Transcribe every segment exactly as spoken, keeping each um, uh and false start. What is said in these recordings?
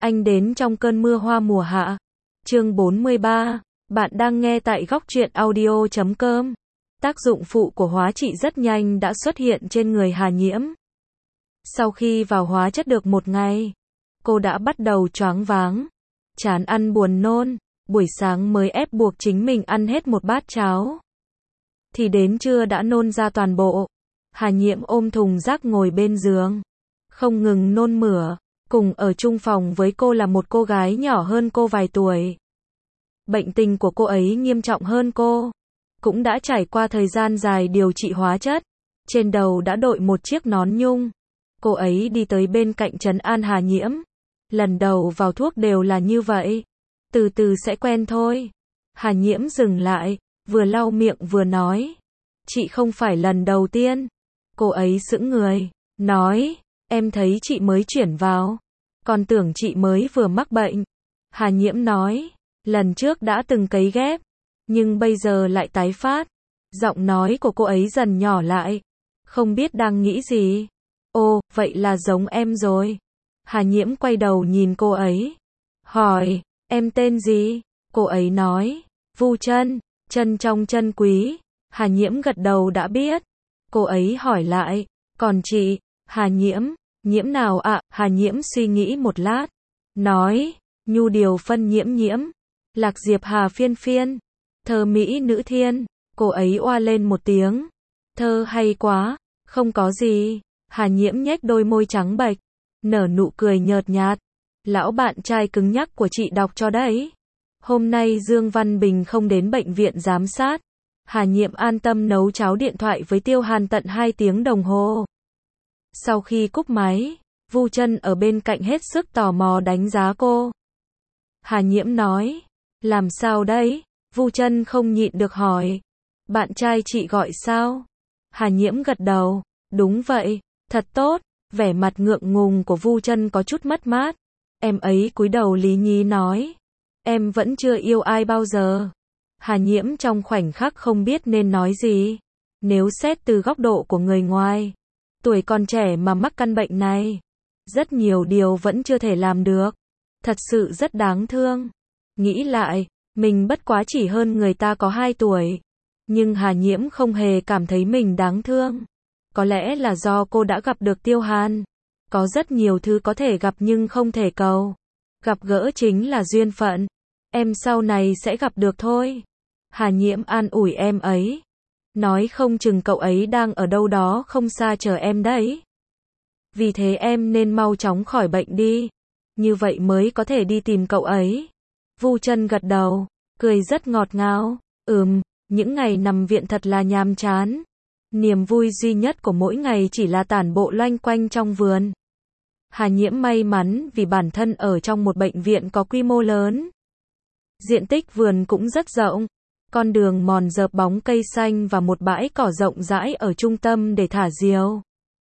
Anh đến trong cơn mưa hoa mùa hạ. Chương bốn mươi ba. Bạn đang nghe tại góc truyện audio chấm com. Tác dụng phụ của hóa trị rất nhanh đã xuất hiện trên người Hà Nhiễm. Sau khi vào hóa chất được một ngày, cô đã bắt đầu choáng váng, chán ăn buồn nôn, buổi sáng mới ép buộc chính mình ăn hết một bát cháo. Thì đến trưa đã nôn ra toàn bộ. Hà Nhiễm ôm thùng rác ngồi bên giường, không ngừng nôn mửa. Cùng ở chung phòng với cô là một cô gái nhỏ hơn cô vài tuổi. Bệnh tình của cô ấy nghiêm trọng hơn cô. Cũng đã trải qua thời gian dài điều trị hóa chất. Trên đầu đã đội một chiếc nón nhung. Cô ấy đi tới bên cạnh trấn an Hà Nhiễm. Lần đầu vào thuốc đều là như vậy. Từ từ sẽ quen thôi. Hà Nhiễm dừng lại, vừa lau miệng vừa nói. Chị không phải lần đầu tiên. Cô ấy sững người, nói. Em thấy chị mới chuyển vào. Còn tưởng chị mới vừa mắc bệnh. Hà Nhiễm nói. Lần trước đã từng cấy ghép. Nhưng bây giờ lại tái phát. Giọng nói của cô ấy dần nhỏ lại. Không biết đang nghĩ gì. Ồ, vậy là giống em rồi. Hà Nhiễm quay đầu nhìn cô ấy. Hỏi, em tên gì? Cô ấy nói. Vu Trân, Trân trong chân quý. Hà Nhiễm gật đầu đã biết. Cô ấy hỏi lại. Còn chị? Hà Nhiễm. Nhiễm nào ạ? À? Hà Nhiễm suy nghĩ một lát. Nói. Nhu điều phân nhiễm nhiễm. Lạc diệp hà phiên phiên. Thơ mỹ nữ thiên. Cô ấy oa lên một tiếng. Thơ hay quá. Không có gì. Hà Nhiễm nhếch đôi môi trắng bệch. Nở nụ cười nhợt nhạt. Lão bạn trai cứng nhắc của chị đọc cho đấy. Hôm nay Dương Văn Bình không đến bệnh viện giám sát. Hà Nhiễm an tâm nấu cháo điện thoại với Tiêu Hàn tận hai tiếng đồng hồ. Sau khi cúp máy, Vu Trân ở bên cạnh hết sức tò mò đánh giá cô. Hà Nhiễm nói, làm sao đấy? Vu Trân không nhịn được hỏi. Bạn trai chị gọi sao? Hà Nhiễm gật đầu, đúng vậy, thật tốt. Vẻ mặt ngượng ngùng của Vu Trân có chút mất mát. Em ấy cúi đầu lý nhí nói, em vẫn chưa yêu ai bao giờ. Hà Nhiễm trong khoảnh khắc không biết nên nói gì. Nếu xét từ góc độ của người ngoài, tuổi còn trẻ mà mắc căn bệnh này, rất nhiều điều vẫn chưa thể làm được. Thật sự rất đáng thương. Nghĩ lại, mình bất quá chỉ hơn người ta có hai tuổi. Nhưng Hà Nhiễm không hề cảm thấy mình đáng thương. Có lẽ là do cô đã gặp được Tiêu Hàn. Có rất nhiều thứ có thể gặp nhưng không thể cầu. Gặp gỡ chính là duyên phận. Em sau này sẽ gặp được thôi. Hà Nhiễm an ủi em ấy. Nói không chừng cậu ấy đang ở đâu đó không xa chờ em đấy. Vì thế em nên mau chóng khỏi bệnh đi. Như vậy mới có thể đi tìm cậu ấy. Vu Trân gật đầu, cười rất ngọt ngào. Ừm, những ngày nằm viện thật là nhàm chán. Niềm vui duy nhất của mỗi ngày chỉ là tản bộ loanh quanh trong vườn. Hà Nhiễm may mắn vì bản thân ở trong một bệnh viện có quy mô lớn. Diện tích vườn cũng rất rộng. Con đường mòn rợp bóng cây xanh và một bãi cỏ rộng rãi ở trung tâm để thả diều.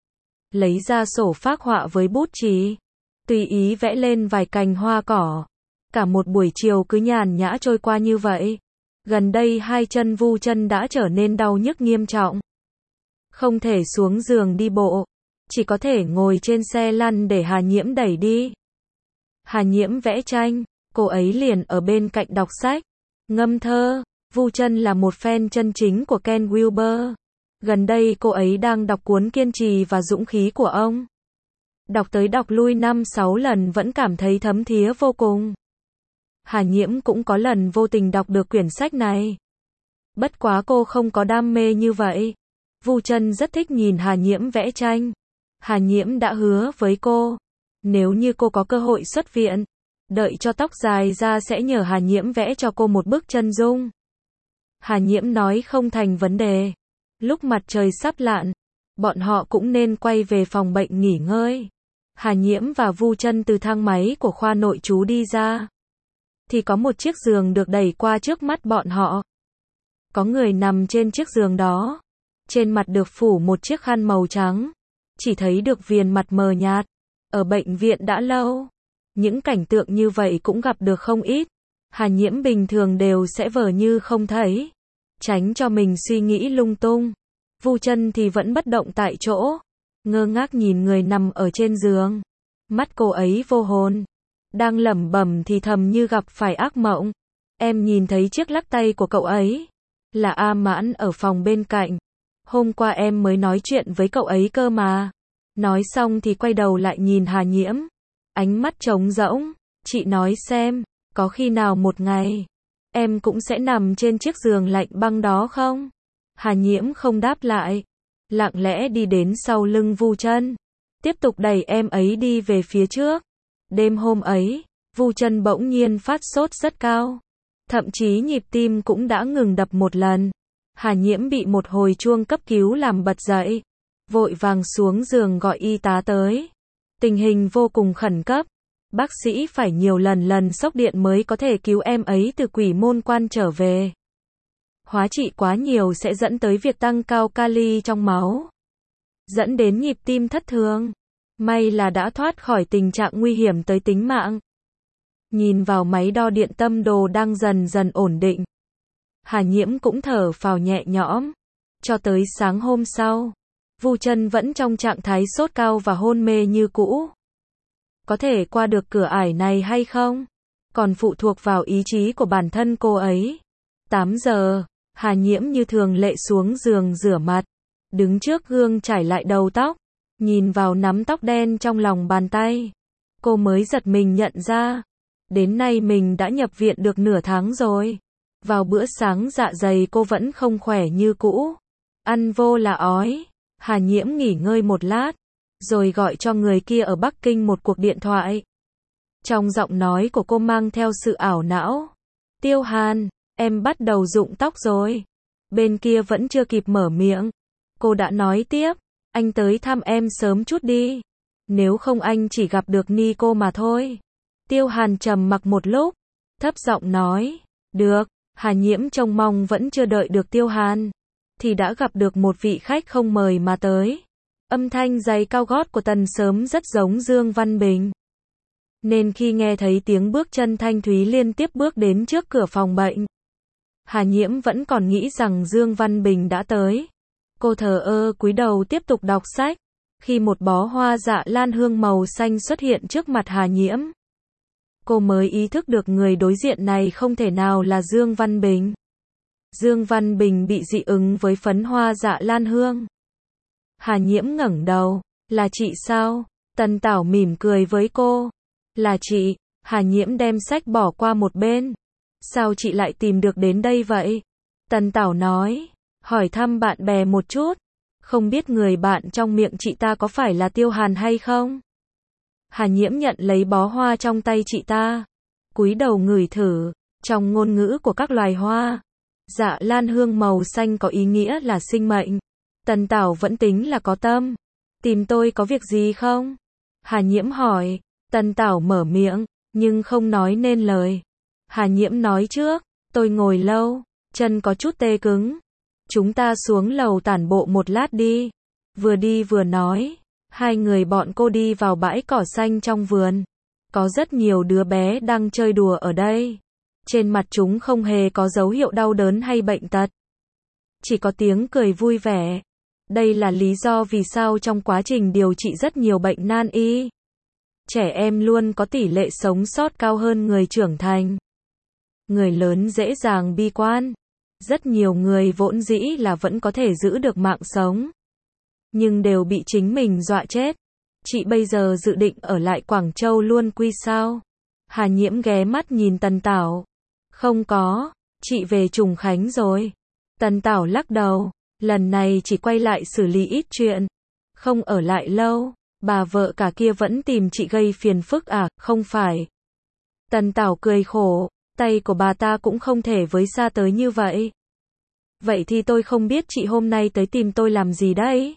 Lấy ra sổ phác họa với bút chì. Tùy ý vẽ lên vài cành hoa cỏ. Cả một buổi chiều cứ nhàn nhã trôi qua như vậy. Gần đây hai chân Vu Trân đã trở nên đau nhức nghiêm trọng. Không thể xuống giường đi bộ. Chỉ có thể ngồi trên xe lăn để Hà Nhiễm đẩy đi. Hà Nhiễm vẽ tranh. Cô ấy liền ở bên cạnh đọc sách. Ngâm thơ. Vu Trân là một fan chân chính của Ken Wilber. Gần đây cô ấy đang đọc cuốn Kiên trì và dũng khí của ông. Đọc tới đọc lui năm sáu lần vẫn cảm thấy thấm thía vô cùng. Hà Nhiễm cũng có lần vô tình đọc được quyển sách này. Bất quá cô không có đam mê như vậy. Vu Trân rất thích nhìn Hà Nhiễm vẽ tranh. Hà Nhiễm đã hứa với cô, nếu như cô có cơ hội xuất viện, đợi cho tóc dài ra sẽ nhờ Hà Nhiễm vẽ cho cô một bức chân dung. Hà Nhiễm nói không thành vấn đề. Lúc mặt trời sắp lặn, bọn họ cũng nên quay về phòng bệnh nghỉ ngơi. Hà Nhiễm và Vu Trân từ thang máy của khoa nội trú đi ra. Thì có một chiếc giường được đẩy qua trước mắt bọn họ. Có người nằm trên chiếc giường đó. Trên mặt được phủ một chiếc khăn màu trắng. Chỉ thấy được viền mặt mờ nhạt. Ở bệnh viện đã lâu. Những cảnh tượng như vậy cũng gặp được không ít. Hà Nhiễm bình thường đều sẽ vờ như không thấy. Tránh cho mình suy nghĩ lung tung. Vu Trân thì vẫn bất động tại chỗ. Ngơ ngác nhìn người nằm ở trên giường. Mắt cô ấy vô hồn. Đang lẩm bẩm thì thầm như gặp phải ác mộng. Em nhìn thấy chiếc lắc tay của cậu ấy. Là A Mãn ở phòng bên cạnh. Hôm qua em mới nói chuyện với cậu ấy cơ mà. Nói xong thì quay đầu lại nhìn Hà Nhiễm. Ánh mắt trống rỗng. Chị nói xem, có khi nào một ngày, em cũng sẽ nằm trên chiếc giường lạnh băng đó không? Hà Nhiễm không đáp lại. Lặng lẽ đi đến sau lưng Vu Chân. Tiếp tục đẩy em ấy đi về phía trước. Đêm hôm ấy, Vu Chân bỗng nhiên phát sốt rất cao. Thậm chí nhịp tim cũng đã ngừng đập một lần. Hà Nhiễm bị một hồi chuông cấp cứu làm bật dậy. Vội vàng xuống giường gọi y tá tới. Tình hình vô cùng khẩn cấp. Bác sĩ phải nhiều lần lần sốc điện mới có thể cứu em ấy từ quỷ môn quan trở về. Hóa trị quá nhiều sẽ dẫn tới việc tăng cao kali trong máu, dẫn đến nhịp tim thất thường. May là đã thoát khỏi tình trạng nguy hiểm tới tính mạng. Nhìn vào máy đo điện tâm đồ đang dần dần ổn định. Hà Nhiễm cũng thở phào nhẹ nhõm. Cho tới sáng hôm sau, Vu Chân vẫn trong trạng thái sốt cao và hôn mê như cũ. Có thể qua được cửa ải này hay không? Còn phụ thuộc vào ý chí của bản thân cô ấy. tám giờ, Hà Nhiễm như thường lệ xuống giường rửa mặt. Đứng trước gương trải lại đầu tóc. Nhìn vào nắm tóc đen trong lòng bàn tay. Cô mới giật mình nhận ra. Đến nay mình đã nhập viện được nửa tháng rồi. Vào bữa sáng dạ dày cô vẫn không khỏe như cũ. Ăn vô là ói. Hà Nhiễm nghỉ ngơi một lát. Rồi gọi cho người kia ở Bắc Kinh một cuộc điện thoại. Trong giọng nói của cô mang theo sự ảo não. Tiêu Hàn, em bắt đầu rụng tóc rồi. Bên kia vẫn chưa kịp mở miệng. Cô đã nói tiếp. Anh tới thăm em sớm chút đi. Nếu không anh chỉ gặp được ni cô mà thôi. Tiêu Hàn trầm mặc một lúc. Thấp giọng nói. Được. Hà Nhiễm trông mong vẫn chưa đợi được Tiêu Hàn. Thì đã gặp được một vị khách không mời mà tới. Âm thanh giày cao gót của Tần Sớm rất giống Dương Văn Bình. Nên khi nghe thấy tiếng bước chân thanh thúy liên tiếp bước đến trước cửa phòng bệnh, Hà Nhiễm vẫn còn nghĩ rằng Dương Văn Bình đã tới. Cô thờ ơ cúi đầu tiếp tục đọc sách. Khi một bó hoa dạ lan hương màu xanh xuất hiện trước mặt Hà Nhiễm, cô mới ý thức được người đối diện này không thể nào là Dương Văn Bình. Dương Văn Bình bị dị ứng với phấn hoa dạ lan hương. Hà Nhiễm ngẩng đầu. Là chị sao? Tần Tảo mỉm cười với cô. Là chị. Hà Nhiễm đem sách bỏ qua một bên. Sao chị lại tìm được đến đây vậy? Tần Tảo nói. Hỏi thăm bạn bè một chút. Không biết người bạn trong miệng chị ta có phải là Tiêu Hàn hay không? Hà Nhiễm nhận lấy bó hoa trong tay chị ta. Cúi đầu ngửi thử. Trong ngôn ngữ của các loài hoa, dạ lan hương màu xanh có ý nghĩa là sinh mệnh. Tần Tảo vẫn tính là có tâm. Tìm tôi có việc gì không? Hà Nhiễm hỏi. Tần Tảo mở miệng, nhưng không nói nên lời. Hà Nhiễm nói trước. Tôi ngồi lâu, chân có chút tê cứng. Chúng ta xuống lầu tản bộ một lát đi. Vừa đi vừa nói. Hai người bọn cô đi vào bãi cỏ xanh trong vườn. Có rất nhiều đứa bé đang chơi đùa ở đây. Trên mặt chúng không hề có dấu hiệu đau đớn hay bệnh tật. Chỉ có tiếng cười vui vẻ. Đây là lý do vì sao trong quá trình điều trị rất nhiều bệnh nan y, trẻ em luôn có tỷ lệ sống sót cao hơn người trưởng thành. Người lớn dễ dàng bi quan. Rất nhiều người vốn dĩ là vẫn có thể giữ được mạng sống, nhưng đều bị chính mình dọa chết. Chị bây giờ dự định ở lại Quảng Châu luôn quy sao? Hà Nhiễm ghé mắt nhìn Tần Tảo. Không có, chị về Trùng Khánh rồi. Tần Tảo lắc đầu. Lần này chỉ quay lại xử lý ít chuyện. Không ở lại lâu. Bà vợ cả kia vẫn tìm chị gây phiền phức à? Không phải. Tần Tảo cười khổ. Tay của bà ta cũng không thể với xa tới như vậy. Vậy thì tôi không biết chị hôm nay tới tìm tôi làm gì đấy?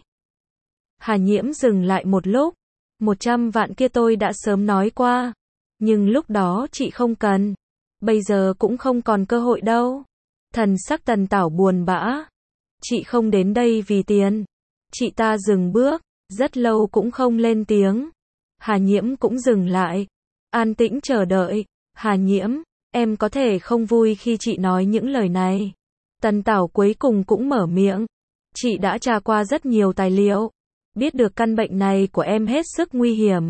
Hà Nhiễm dừng lại một lúc. Một trăm vạn kia tôi đã sớm nói qua. Nhưng lúc đó chị không cần. Bây giờ cũng không còn cơ hội đâu. Thần sắc Tần Tảo buồn bã. Chị không đến đây vì tiền. Chị ta dừng bước. Rất lâu cũng không lên tiếng. Hà Nhiễm cũng dừng lại. An tĩnh chờ đợi. Hà Nhiễm, em có thể không vui khi chị nói những lời này. Tần Tảo cuối cùng cũng mở miệng. Chị đã tra qua rất nhiều tài liệu. Biết được căn bệnh này của em hết sức nguy hiểm.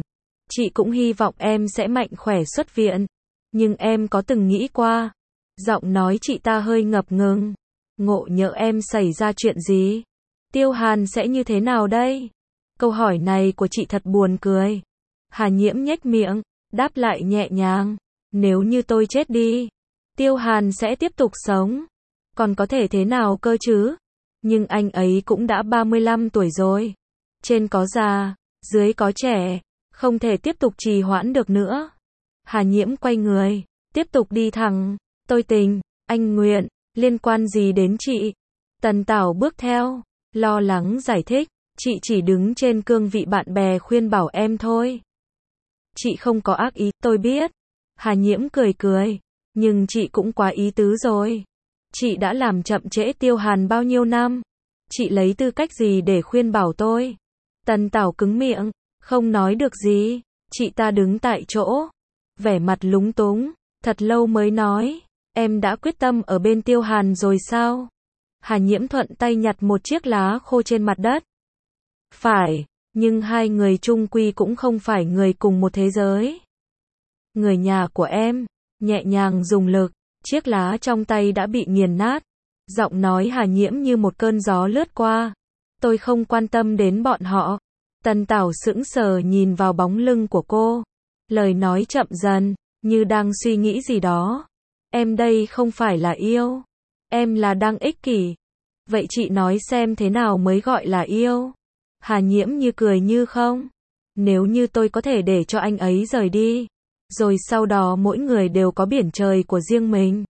Chị cũng hy vọng em sẽ mạnh khỏe xuất viện. Nhưng em có từng nghĩ qua? Giọng nói chị ta hơi ngập ngừng. Ngộ nhỡ em xảy ra chuyện gì? Tiêu Hàn sẽ như thế nào đây? Câu hỏi này của chị thật buồn cười. Hà Nhiễm nhếch miệng, đáp lại nhẹ nhàng. Nếu như tôi chết đi, Tiêu Hàn sẽ tiếp tục sống. Còn có thể thế nào cơ chứ? Nhưng anh ấy cũng đã ba mươi lăm tuổi rồi. Trên có già, dưới có trẻ. Không thể tiếp tục trì hoãn được nữa. Hà Nhiễm quay người, tiếp tục đi thẳng. Tôi tình, anh nguyện, liên quan gì đến chị? Tần Tảo bước theo, lo lắng giải thích. Chị chỉ đứng trên cương vị bạn bè khuyên bảo em thôi. Chị không có ác ý, tôi biết. Hà Nhiễm cười cười. Nhưng chị cũng quá ý tứ rồi. Chị đã làm chậm trễ Tiêu Hàn bao nhiêu năm? Chị lấy tư cách gì để khuyên bảo tôi? Tần Tảo cứng miệng, không nói được gì. Chị ta đứng tại chỗ, vẻ mặt lúng túng, thật lâu mới nói. Em đã quyết tâm ở bên Tiêu Hàn rồi sao? Hà Nhiễm thuận tay nhặt một chiếc lá khô trên mặt đất. Phải, nhưng hai người chung quy cũng không phải người cùng một thế giới. Người nhà của em, nhẹ nhàng dùng lực, chiếc lá trong tay đã bị nghiền nát. Giọng nói Hà Nhiễm như một cơn gió lướt qua. Tôi không quan tâm đến bọn họ. Tần Tảo sững sờ nhìn vào bóng lưng của cô. Lời nói chậm dần, như đang suy nghĩ gì đó. Em đây không phải là yêu. Em là đang ích kỷ. Vậy chị nói xem thế nào mới gọi là yêu? Hà Nhiễm như cười như không. Nếu như tôi có thể để cho anh ấy rời đi, rồi sau đó mỗi người đều có biển trời của riêng mình,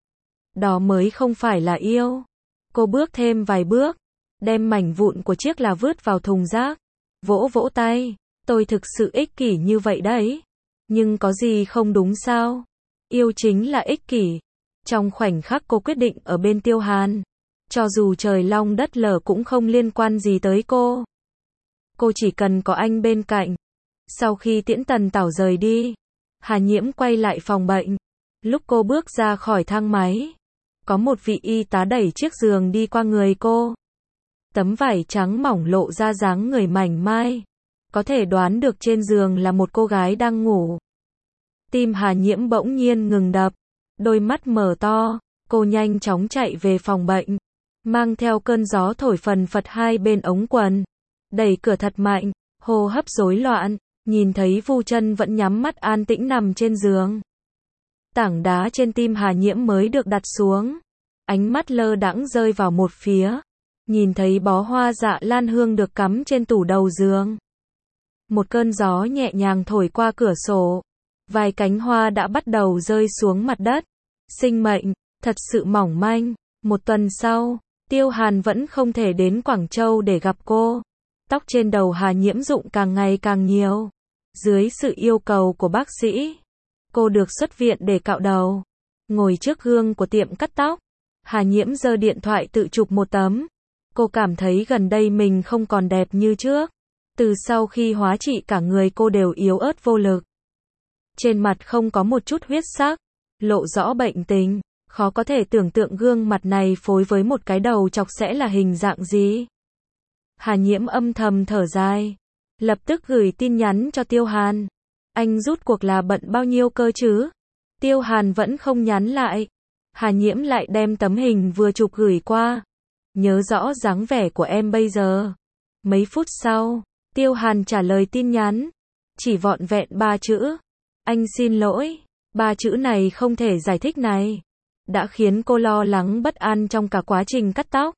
đó mới không phải là yêu. Cô bước thêm vài bước, đem mảnh vụn của chiếc lá vứt vào thùng rác, vỗ vỗ tay. Tôi thực sự ích kỷ như vậy đấy. Nhưng có gì không đúng sao? Yêu chính là ích kỷ. Trong khoảnh khắc cô quyết định ở bên Tiêu Hàn, cho dù trời long đất lở cũng không liên quan gì tới cô. Cô chỉ cần có anh bên cạnh. Sau khi tiễn Tần Tảo rời đi, Hà Nhiễm quay lại phòng bệnh. Lúc cô bước ra khỏi thang máy, có một vị y tá đẩy chiếc giường đi qua người cô. Tấm vải trắng mỏng lộ ra dáng người mảnh mai. Có thể đoán được trên giường là một cô gái đang ngủ. Tim Hà Nhiễm bỗng nhiên ngừng đập, đôi mắt mở to, cô nhanh chóng chạy về phòng bệnh, mang theo cơn gió thổi phần phật hai bên ống quần, đẩy cửa thật mạnh, hô hấp rối loạn, nhìn thấy Vu Chân vẫn nhắm mắt an tĩnh nằm trên giường. Tảng đá trên tim Hà Nhiễm mới được đặt xuống, ánh mắt lơ đãng rơi vào một phía, nhìn thấy bó hoa dạ lan hương được cắm trên tủ đầu giường. Một cơn gió nhẹ nhàng thổi qua cửa sổ, vài cánh hoa đã bắt đầu rơi xuống mặt đất. Sinh mệnh, thật sự mỏng manh. Một tuần sau, Tiêu Hàn vẫn không thể đến Quảng Châu để gặp cô. Tóc trên đầu Hà Nhiễm rụng càng ngày càng nhiều. Dưới sự yêu cầu của bác sĩ, cô được xuất viện để cạo đầu. Ngồi trước gương của tiệm cắt tóc, Hà Nhiễm giơ điện thoại tự chụp một tấm. Cô cảm thấy gần đây mình không còn đẹp như trước. Từ sau khi hóa trị cả người cô đều yếu ớt vô lực. Trên mặt không có một chút huyết sắc, lộ rõ bệnh tình. Khó có thể tưởng tượng gương mặt này phối với một cái đầu chọc sẽ là hình dạng gì. Hà Nhiễm âm thầm thở dài, lập tức gửi tin nhắn cho Tiêu Hàn. Anh rút cuộc là bận bao nhiêu cơ chứ? Tiêu Hàn vẫn không nhắn lại. Hà Nhiễm lại đem tấm hình vừa chụp gửi qua. Nhớ rõ dáng vẻ của em bây giờ. Mấy phút sau, Tiêu Hàn trả lời tin nhắn. Chỉ vọn vẹn ba chữ. Anh xin lỗi. Ba chữ này không thể giải thích này. Đã khiến cô lo lắng bất an trong cả quá trình cắt tóc.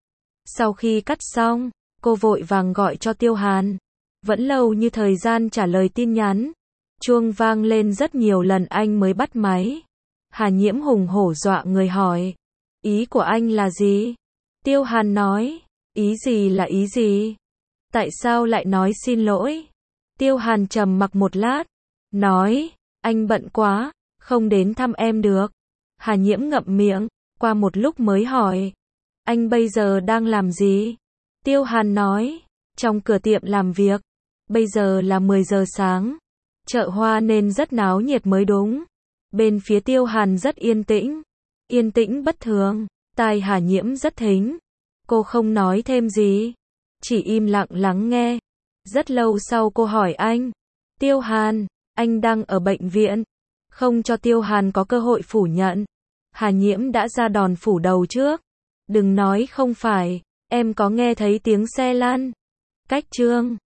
Sau khi cắt xong, cô vội vàng gọi cho Tiêu Hàn. Vẫn lâu như thời gian trả lời tin nhắn. Chuông vang lên rất nhiều lần anh mới bắt máy. Hà Nhiễm hùng hổ dọa người hỏi. Ý của anh là gì? Tiêu Hàn nói. Ý gì là ý gì? Tại sao lại nói xin lỗi? Tiêu Hàn trầm mặc một lát. Nói, anh bận quá, không đến thăm em được. Hà Nhiễm ngậm miệng, qua một lúc mới hỏi. Anh bây giờ đang làm gì? Tiêu Hàn nói, trong cửa tiệm làm việc. Bây giờ là mười giờ sáng. Chợ hoa nên rất náo nhiệt mới đúng. Bên phía Tiêu Hàn rất yên tĩnh. Yên tĩnh bất thường. Tai Hà Nhiễm rất thính. Cô không nói thêm gì. Chỉ im lặng lắng nghe. Rất lâu sau cô hỏi anh. Tiêu Hàn, anh đang ở bệnh viện. Không cho Tiêu Hàn có cơ hội phủ nhận. Hà Nhiễm đã ra đòn phủ đầu trước. Đừng nói không phải, em có nghe thấy tiếng xe lăn. Cách Trương